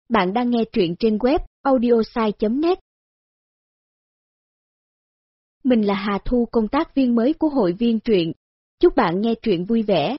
Bạn đang nghe truyện trên web audiosai.net. Mình là Hà Thu, công tác viên mới của hội viên truyện. Chúc bạn nghe truyện vui vẻ.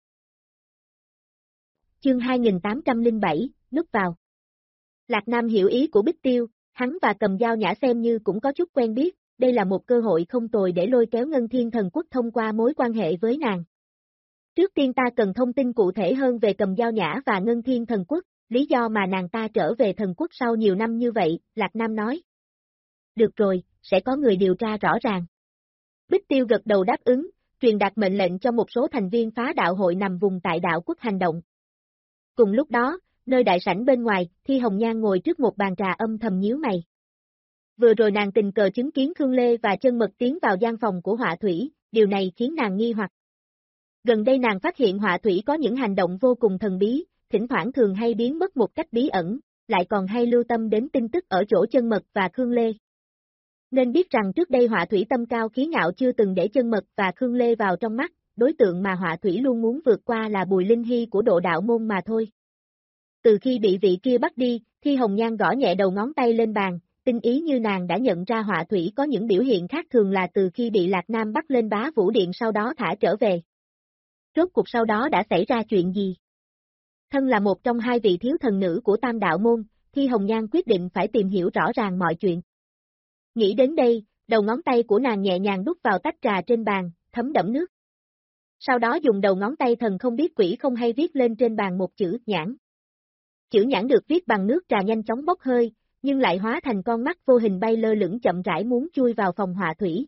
Chương 2807, núp vào. Lạc Nam hiểu ý của Bích Tiêu, hắn và Cầm Dao Nhã xem như cũng có chút quen biết, đây là một cơ hội không tồi để lôi kéo Ngân Thiên Thần Quốc thông qua mối quan hệ với nàng. Trước tiên ta cần thông tin cụ thể hơn về Cầm Dao Nhã và Ngân Thiên Thần Quốc, lý do mà nàng ta trở về thần quốc sau nhiều năm như vậy, Lạc Nam nói. Được rồi, sẽ có người điều tra rõ ràng. Bích Tiêu gật đầu đáp ứng, truyền đạt mệnh lệnh cho một số thành viên phá đạo hội nằm vùng tại đạo quốc hành động. Cùng lúc đó, nơi đại sảnh bên ngoài, Thi Hồng Nhan ngồi trước một bàn trà âm thầm nhíu mày. Vừa rồi nàng tình cờ chứng kiến Khương Lê và Chân Mật tiến vào gian phòng của Họa Thủy, điều này khiến nàng nghi hoặc. Gần đây nàng phát hiện Họa Thủy có những hành động vô cùng thần bí, thỉnh thoảng thường hay biến mất một cách bí ẩn, lại còn hay lưu tâm đến tin tức ở chỗ Chân Mật và Khương Lê. Nên biết rằng trước đây Họa Thủy tâm cao khí ngạo chưa từng để Chân Mật và Khương Lê vào trong mắt, đối tượng mà Họa Thủy luôn muốn vượt qua là Bùi Linh Hy của Độ Đạo Môn mà thôi. Từ khi bị vị kia bắt đi, Thi Hồng Nhan gõ nhẹ đầu ngón tay lên bàn, tinh ý như nàng đã nhận ra Họa Thủy có những biểu hiện khác thường là từ khi bị Lạc Nam bắt lên Bá Vũ Điện sau đó thả trở về. Rốt cuộc sau đó đã xảy ra chuyện gì? Thân là một trong hai vị thiếu thần nữ của Tam Đạo Môn, Thi Hồng Nhan quyết định phải tìm hiểu rõ ràng mọi chuyện. Nghĩ đến đây, đầu ngón tay của nàng nhẹ nhàng đút vào tách trà trên bàn, thấm đẫm nước. Sau đó dùng đầu ngón tay thần không biết quỷ không hay viết lên trên bàn một chữ nhãn. Chữ nhãn được viết bằng nước trà nhanh chóng bốc hơi, nhưng lại hóa thành con mắt vô hình bay lơ lửng chậm rãi muốn chui vào phòng Họa Thủy.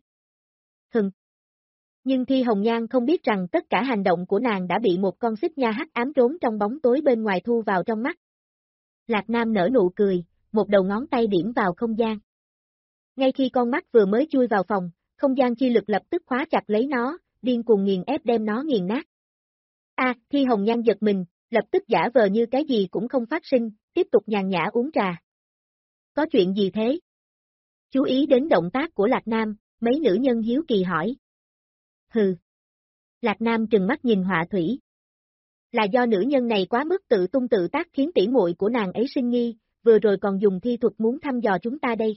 Nhưng Thi Hồng Nhan không biết rằng tất cả hành động của nàng đã bị một con xích nha hắc ám trốn trong bóng tối bên ngoài thu vào trong mắt. Lạc Nam nở nụ cười, một đầu ngón tay điểm vào không gian. Ngay khi con mắt vừa mới chui vào phòng, không gian chi lực lập tức khóa chặt lấy nó, điên cuồng nghiền ép đem nó nghiền nát. Thi Hồng Nhan giật mình, lập tức giả vờ như cái gì cũng không phát sinh, tiếp tục nhàn nhã uống trà. Có chuyện gì thế? Chú ý đến động tác của Lạc Nam, mấy nữ nhân hiếu kỳ hỏi. Hừ. Lạc Nam trừng mắt nhìn Họa Thủy. Là do nữ nhân này quá mức tự tung tự tác khiến tỉ muội của nàng ấy sinh nghi, vừa rồi còn dùng thi thuật muốn thăm dò chúng ta đây.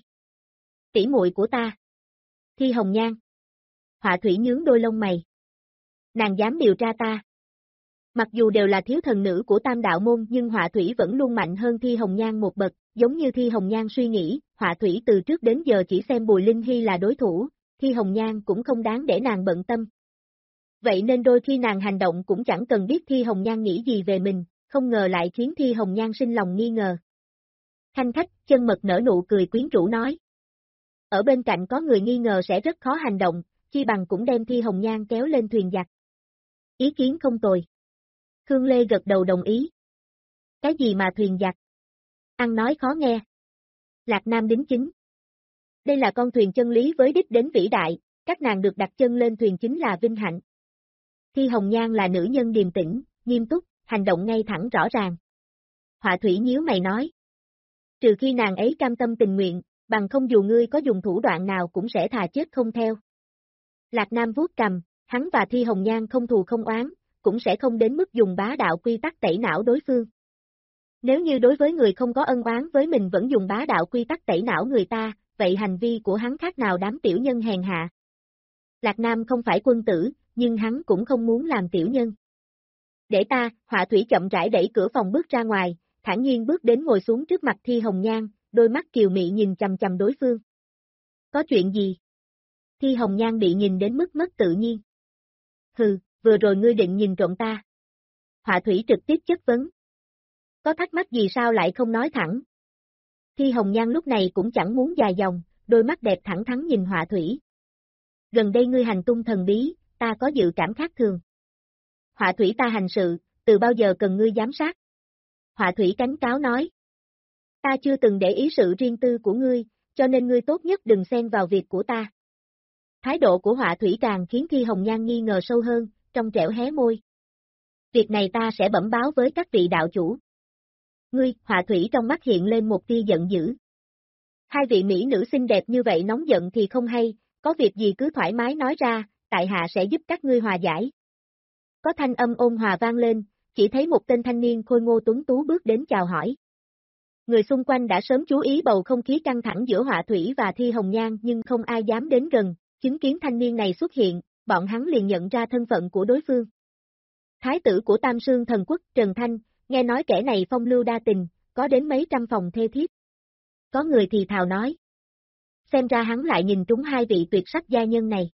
Tỉ muội của ta. Thi Hồng Nhan. Họa Thủy nhướng đôi lông mày. Nàng dám điều tra ta. Mặc dù đều là thiếu thần nữ của Tam Đạo Môn nhưng Họa Thủy vẫn luôn mạnh hơn Thi Hồng Nhan một bậc, giống như Thi Hồng Nhan suy nghĩ, Họa Thủy từ trước đến giờ chỉ xem Bùi Linh Hy là đối thủ, Thi Hồng Nhan cũng không đáng để nàng bận tâm. Vậy nên đôi khi nàng hành động cũng chẳng cần biết Thi Hồng Nhan nghĩ gì về mình, không ngờ lại khiến Thi Hồng Nhan sinh lòng nghi ngờ. Khanh khách, Chân Mật nở nụ cười quyến rũ nói. Ở bên cạnh có người nghi ngờ sẽ rất khó hành động, chi bằng cũng đem Thi Hồng Nhan kéo lên thuyền giặc. Ý kiến không tồi. Khương Lê gật đầu đồng ý. Cái gì mà thuyền giặc? Ăn nói khó nghe. Lạc Nam đính chính. Đây là con thuyền chân lý với đích đến vĩ đại, các nàng được đặt chân lên thuyền chính là vinh hạnh. Thi Hồng Nhan là nữ nhân điềm tĩnh, nghiêm túc, hành động ngay thẳng rõ ràng. Họa Thủy nhíu mày nói. Trừ khi nàng ấy cam tâm tình nguyện, bằng không dù ngươi có dùng thủ đoạn nào cũng sẽ thà chết không theo. Lạc Nam vuốt cằm, hắn và Thi Hồng Nhan không thù không oán, cũng sẽ không đến mức dùng bá đạo quy tắc tẩy não đối phương. Nếu như đối với người không có ân oán với mình vẫn dùng bá đạo quy tắc tẩy não người ta, vậy hành vi của hắn khác nào đám tiểu nhân hèn hạ. Lạc Nam không phải quân tử, nhưng hắn cũng không muốn làm tiểu nhân. Để ta, Họa Thủy chậm rãi đẩy cửa phòng bước ra ngoài, thản nhiên bước đến ngồi xuống trước mặt Thi Hồng Nhan, đôi mắt kiều mị nhìn chằm chằm đối phương. Có chuyện gì? Thi Hồng Nhan bị nhìn đến mức mất tự nhiên. Hừ, vừa rồi ngươi định nhìn trộm ta. Họa Thủy trực tiếp chất vấn. Có thắc mắc gì sao lại không nói thẳng? Thi Hồng Nhan lúc này cũng chẳng muốn dài dòng, đôi mắt đẹp thẳng thắn nhìn Họa Thủy. Gần đây ngươi hành tung thần bí, ta có dự cảm khác thường. Họa Thủy ta hành sự, từ bao giờ cần ngươi giám sát? Họa Thủy cảnh cáo nói. Ta chưa từng để ý sự riêng tư của ngươi, cho nên ngươi tốt nhất đừng xen vào việc của ta. Thái độ của Họa Thủy càng khiến Thi Hồng Nhan nghi ngờ sâu hơn, trong trẻo hé môi. Việc này ta sẽ bẩm báo với các vị đạo chủ. Ngươi, Họa Thủy trong mắt hiện lên một tia giận dữ. Hai vị mỹ nữ xinh đẹp như vậy nóng giận thì không hay, có việc gì cứ thoải mái nói ra, tại hạ sẽ giúp các ngươi hòa giải. Có thanh âm ôn hòa vang lên, chỉ thấy một tên thanh niên khôi ngô tuấn tú bước đến chào hỏi. Người xung quanh đã sớm chú ý bầu không khí căng thẳng giữa Họa Thủy và Thi Hồng Nhan nhưng không ai dám đến gần, chứng kiến thanh niên này xuất hiện, bọn hắn liền nhận ra thân phận của đối phương. Thái tử của Tam Sương Thần Quốc Trần Thanh, nghe nói kẻ này phong lưu đa tình, có đến mấy trăm phòng thê thiếp. Có người thì thào nói. Xem ra hắn lại nhìn trúng hai vị tuyệt sắc gia nhân này.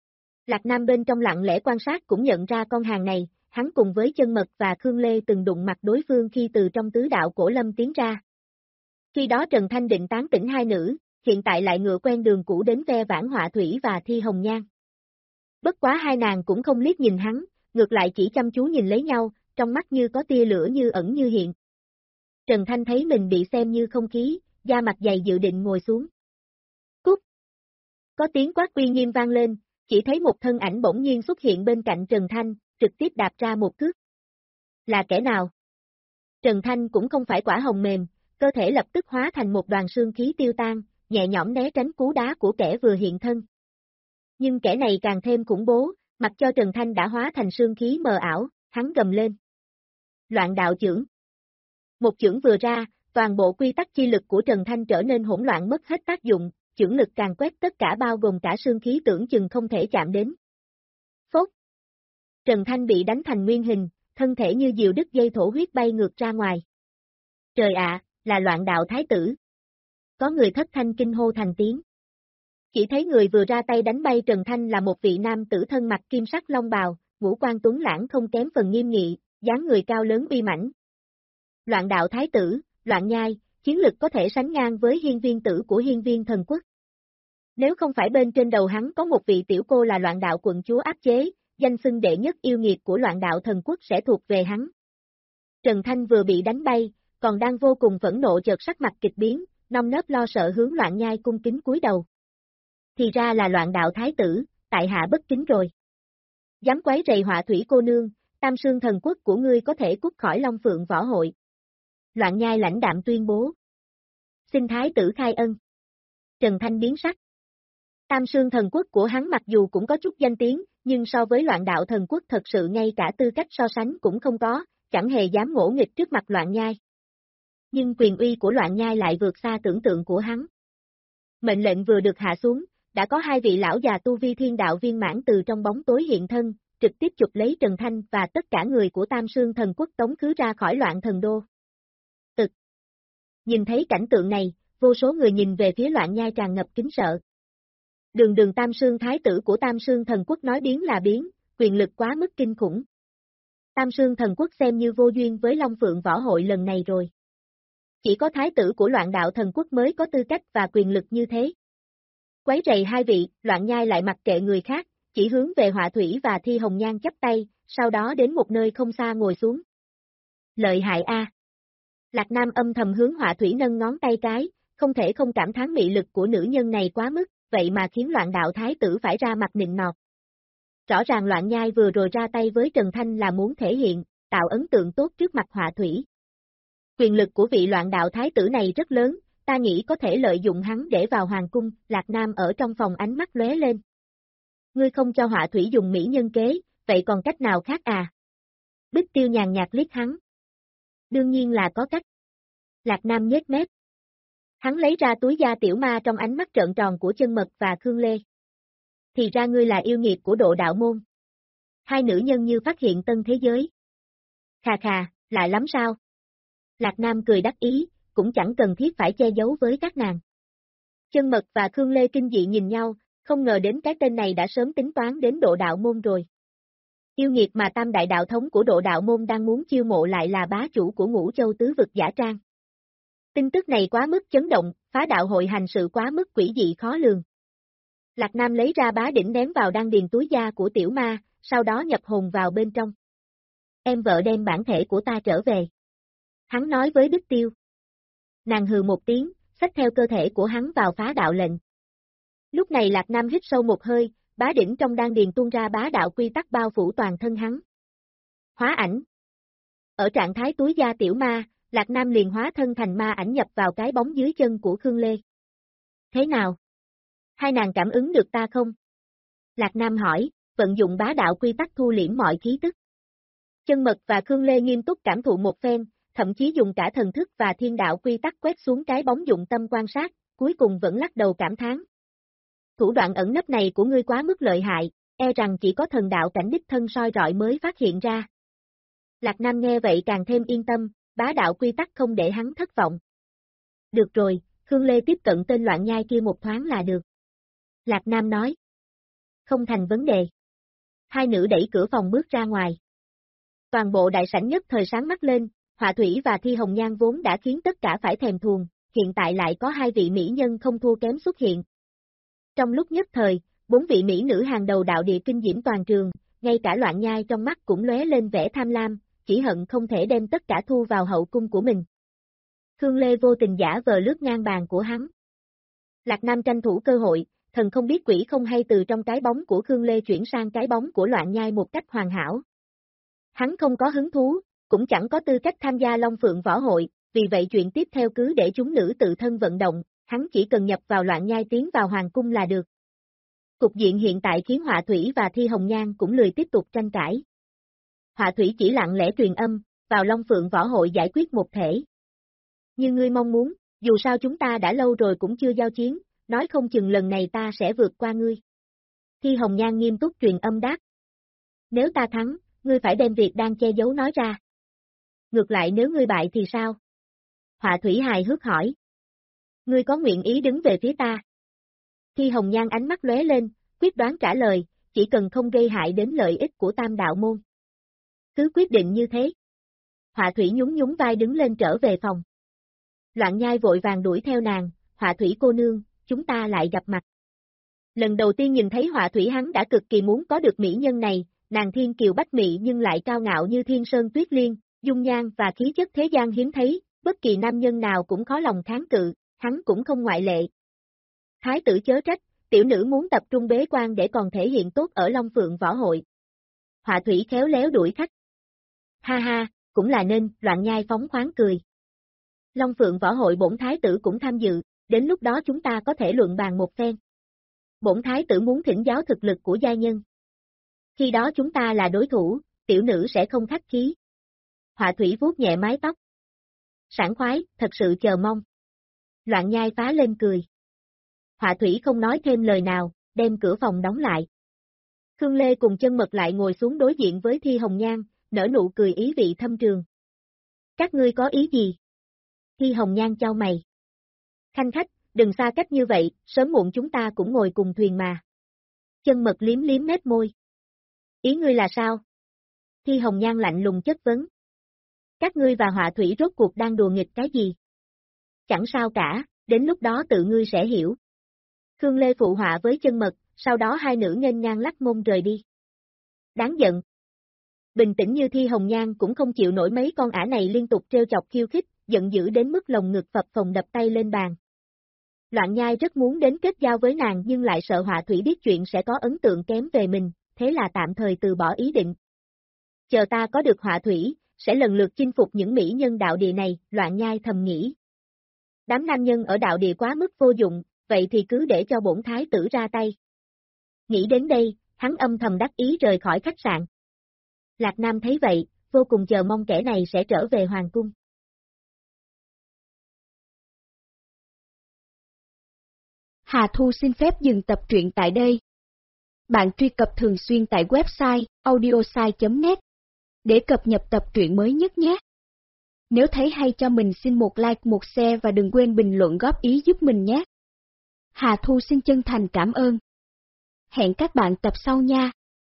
Lạc Nam bên trong lặng lẽ quan sát cũng nhận ra con hàng này, hắn cùng với Chân Mật và Khương Lê từng đụng mặt đối phương khi từ trong tứ đạo cổ lâm tiến ra. Khi đó Trần Thanh định tán tỉnh hai nữ, hiện tại lại ngựa quen đường cũ đến ve vãn Họa Thủy và Thi Hồng Nhan. Bất quá hai nàng cũng không liếc nhìn hắn, ngược lại chỉ chăm chú nhìn lấy nhau, trong mắt như có tia lửa như ẩn như hiện. Trần Thanh thấy mình bị xem như không khí, da mặt dày dự định ngồi xuống. Cút! Có tiếng quát uy nghiêm vang lên, chỉ thấy một thân ảnh bỗng nhiên xuất hiện bên cạnh Trần Thanh, trực tiếp đạp ra một cước. Là kẻ nào? Trần Thanh cũng không phải quả hồng mềm, cơ thể lập tức hóa thành một đoàn sương khí tiêu tan, nhẹ nhõm né tránh cú đá của kẻ vừa hiện thân. Nhưng kẻ này càng thêm khủng bố, mặc cho Trần Thanh đã hóa thành sương khí mờ ảo, hắn gầm lên. Loạn đạo chưởng. Một chưởng vừa ra, toàn bộ quy tắc chi lực của Trần Thanh trở nên hỗn loạn mất hết tác dụng, chưởng lực càng quét tất cả bao gồm cả sương khí tưởng chừng không thể chạm đến. Phốt. Trần Thanh bị đánh thành nguyên hình, thân thể như diều đứt dây thổ huyết bay ngược ra ngoài. Trời ạ, là loạn đạo thái tử. Có người thất thanh kinh hô thành tiếng. Chỉ thấy người vừa ra tay đánh bay Trần Thanh là một vị nam tử thân mặc kim sắc long bào, ngũ quan tuấn lãng không kém phần nghiêm nghị, dáng người cao lớn uy mãnh. Loạn đạo thái tử, Loạn Nhai, chiến lực có thể sánh ngang với hiên viên tử của hiên viên thần quốc. Nếu không phải bên trên đầu hắn có một vị tiểu cô là loạn đạo quận chúa áp chế, danh xưng đệ nhất yêu nghiệt của loạn đạo thần quốc sẽ thuộc về hắn. Trần Thanh vừa bị đánh bay, còn đang vô cùng phẫn nộ chợt sắc mặt kịch biến, nơm nớp lo sợ hướng Loạn Nhai cung kính cúi đầu. Thì ra là loạn đạo thái tử, tại hạ bất kính rồi. Dám quấy rầy Họa Thủy cô nương, Tam Sương Thần Quốc của ngươi có thể cút khỏi Long Phượng võ hội. Loạn Nhai lãnh đạm tuyên bố. Xin thái tử khai ân. Trần Thanh biến sắc. Tam Sương Thần Quốc của hắn mặc dù cũng có chút danh tiếng, nhưng so với loạn đạo thần quốc thật sự ngay cả tư cách so sánh cũng không có, chẳng hề dám ngỗ nghịch trước mặt Loạn Nhai. Nhưng quyền uy của Loạn Nhai lại vượt xa tưởng tượng của hắn. Mệnh lệnh vừa được hạ xuống, đã có hai vị lão già tu vi thiên đạo viên mãn từ trong bóng tối hiện thân, trực tiếp chụp lấy Trần Thanh và tất cả người của Tam Sương Thần Quốc tống khứ ra khỏi Loạn Thần Đô. Nhìn thấy cảnh tượng này, vô số người nhìn về phía Loạn Nhai tràn ngập kính sợ. Đường Tam Sương thái tử của Tam Sương Thần Quốc nói biến là biến, quyền lực quá mức kinh khủng. Tam Sương Thần Quốc xem như vô duyên với Long Phượng võ hội lần này rồi. Chỉ có thái tử của loạn đạo thần quốc mới có tư cách và quyền lực như thế. Quấy rầy hai vị, Loạn Nhai lại mặc kệ người khác, chỉ hướng về Họa Thủy và Thi Hồng Nhan chắp tay, sau đó đến một nơi không xa ngồi xuống. Lợi hại a. Lạc Nam âm thầm hướng Họa Thủy nâng ngón tay cái, không thể không cảm thán mị lực của nữ nhân này quá mức, vậy mà khiến loạn đạo thái tử phải ra mặt nịnh nọt. Rõ ràng Loạn Nhai vừa rồi ra tay với Trần Thanh là muốn thể hiện, tạo ấn tượng tốt trước mặt Họa Thủy. Quyền lực của vị loạn đạo thái tử này rất lớn, ta nghĩ có thể lợi dụng hắn để vào hoàng cung, Lạc Nam ở trong phòng ánh mắt lóe lên. Ngươi không cho Họa Thủy dùng mỹ nhân kế, vậy còn cách nào khác à? Bích Tiêu nhàn nhạt liếc hắn. Đương nhiên là có cách. Lạc Nam nhếch mép. Hắn lấy ra túi da tiểu ma trong ánh mắt trợn tròn của Chân Mật và Khương Lê. Thì ra ngươi là yêu nghiệt của Độ Đạo Môn. Hai nữ nhân như phát hiện tân thế giới. Khà khà, lại lắm sao? Lạc Nam cười đắc ý, cũng chẳng cần thiết phải che giấu với các nàng. Chân Mật và Khương Lê kinh dị nhìn nhau, không ngờ đến cái tên này đã sớm tính toán đến Độ Đạo Môn rồi. Yêu nghiệt mà tam đại đạo thống của Độ Đạo Môn đang muốn chiêu mộ lại là bá chủ của Ngũ Châu Tứ Vực Giả Trang. Tin tức này quá mức chấn động, phá đạo hội hành sự quá mức quỷ dị khó lường. Lạc Nam lấy ra bá đỉnh ném vào đan điền túi da của tiểu ma, sau đó nhập hồn vào bên trong. Em vợ đem bản thể của ta trở về. Hắn nói với Bích Tiêu. Nàng hừ một tiếng, xách theo cơ thể của hắn vào phá đạo lệnh. Lúc này Lạc Nam hít sâu một hơi, bá đỉnh trong đan điền tuôn ra bá đạo quy tắc bao phủ toàn thân hắn. Hóa ảnh. Ở trạng thái túi da tiểu ma, Lạc Nam liền hóa thân thành ma ảnh nhập vào cái bóng dưới chân của Khương Lê. Thế nào? Hai nàng cảm ứng được ta không? Lạc Nam hỏi, vận dụng bá đạo quy tắc thu liễm mọi khí tức. Chân Mật và Khương Lê nghiêm túc cảm thụ một phen, thậm chí dùng cả thần thức và thiên đạo quy tắc quét xuống cái bóng dụng tâm quan sát, cuối cùng vẫn lắc đầu cảm thán. Thủ đoạn ẩn nấp này của ngươi quá mức lợi hại, e rằng chỉ có thần đạo cảnh đích thân soi rọi mới phát hiện ra. Lạc Nam nghe vậy càng thêm yên tâm, bá đạo quy tắc không để hắn thất vọng. Được rồi, Khương Lê tiếp cận tên loạn nhai kia một thoáng là được. Lạc Nam nói. Không thành vấn đề. Hai nữ đẩy cửa phòng bước ra ngoài. Toàn bộ đại sảnh nhất thời sáng mắt lên, Họa Thủy và Thi Hồng Nhan vốn đã khiến tất cả phải thèm thuồng, hiện tại lại có hai vị mỹ nhân không thua kém xuất hiện. Trong lúc nhất thời, 4 vị mỹ nữ hàng đầu đạo địa kinh diễm toàn trường, ngay cả loạn nhai trong mắt cũng lóe lên vẻ tham lam, chỉ hận không thể đem tất cả thu vào hậu cung của mình. Khương Lê vô tình giả vờ lướt ngang bàn của hắn. Lạc Nam tranh thủ cơ hội, thần không biết quỷ không hay từ trong cái bóng của Khương Lê chuyển sang cái bóng của loạn nhai một cách hoàn hảo. Hắn không có hứng thú, cũng chẳng có tư cách tham gia Long Phượng Võ Hội, vì vậy chuyện tiếp theo cứ để chúng nữ tự thân vận động, hắn chỉ cần nhập vào loạn nhai tiến vào hoàng cung là được. Cục diện hiện tại khiến Họa Thủy và Thi Hồng Nhan cũng lười tiếp tục tranh cãi. Họa Thủy chỉ lặng lẽ truyền âm, vào Long Phượng Võ Hội giải quyết một thể. Như ngươi mong muốn, dù sao chúng ta đã lâu rồi cũng chưa giao chiến, nói không chừng lần này ta sẽ vượt qua ngươi. Thi Hồng Nhan nghiêm túc truyền âm đáp. Nếu ta thắng, ngươi phải đem việc đang che giấu nói ra. Ngược lại nếu ngươi bại thì sao? Họa Thủy hài hước hỏi. Ngươi có nguyện ý đứng về phía ta? Thi Hồng Nhan ánh mắt lóe lên, quyết đoán trả lời, chỉ cần không gây hại đến lợi ích của Tam Đạo Môn. Cứ quyết định như thế. Họa Thủy nhún nhún vai đứng lên trở về phòng. Loạn nhai vội vàng đuổi theo nàng, Họa Thủy cô nương, chúng ta lại gặp mặt. Lần đầu tiên nhìn thấy Họa Thủy hắn đã cực kỳ muốn có được mỹ nhân này, nàng thiên kiều bách mỹ nhưng lại cao ngạo như thiên sơn tuyết liên, dung nhan và khí chất thế gian hiếm thấy, bất kỳ nam nhân nào cũng khó lòng kháng cự, hắn cũng không ngoại lệ. Thái tử chớ trách, tiểu nữ muốn tập trung bế quan để còn thể hiện tốt ở Long Phượng Võ Hội. Họa Thủy khéo léo đuổi khách. Ha ha, cũng là nên, loạn nhai phóng khoáng cười. Long Phượng Võ Hội bổn thái tử cũng tham dự, đến lúc đó chúng ta có thể luận bàn một phen. Bổn thái tử muốn thỉnh giáo thực lực của giai nhân. Khi đó chúng ta là đối thủ, tiểu nữ sẽ không khách khí. Họa Thủy vuốt nhẹ mái tóc. Sảng khoái, thật sự chờ mong. Loạn nhai phá lên cười. Họa Thủy không nói thêm lời nào, đem cửa phòng đóng lại. Khương Lê cùng Chân Mật lại ngồi xuống đối diện với Thi Hồng Nhan, nở nụ cười ý vị thâm trường. Các ngươi có ý gì? Thi Hồng Nhan chau mày. Khanh khách, đừng xa cách như vậy, sớm muộn chúng ta cũng ngồi cùng thuyền mà. Chân Mật liếm liếm mép môi. Ý ngươi là sao? Thi Hồng Nhan lạnh lùng chất vấn. Các ngươi và Họa Thủy rốt cuộc đang đùa nghịch cái gì? Chẳng sao cả, đến lúc đó tự ngươi sẽ hiểu. Khương Lê phụ họa với Chân Mật, sau đó hai nữ nghênh ngang lắc mông rời đi. Đáng giận. Bình tĩnh như Thi Hồng Nhan cũng không chịu nổi mấy con ả này liên tục trêu chọc khiêu khích, giận dữ đến mức lồng ngực phập phồng đập tay lên bàn. Loạn nhai rất muốn đến kết giao với nàng nhưng lại sợ Họa Thủy biết chuyện sẽ có ấn tượng kém về mình, thế là tạm thời từ bỏ ý định. Chờ ta có được Họa Thủy, sẽ lần lượt chinh phục những mỹ nhân đạo địa này, loạn nhai thầm nghĩ. Đám nam nhân ở đạo địa quá mức vô dụng, vậy thì cứ để cho bổn thái tử ra tay. Nghĩ đến đây, hắn âm thầm đắc ý rời khỏi khách sạn. Lạc Nam thấy vậy, vô cùng chờ mong kẻ này sẽ trở về hoàng cung. Hà Thu xin phép dừng tập truyện tại đây. Bạn truy cập thường xuyên tại website audiosai.net để cập nhật tập truyện mới nhất nhé. Nếu thấy hay cho mình xin một like, một share và đừng quên bình luận góp ý giúp mình nhé. Hà Thu xin chân thành cảm ơn. Hẹn các bạn tập sau nha.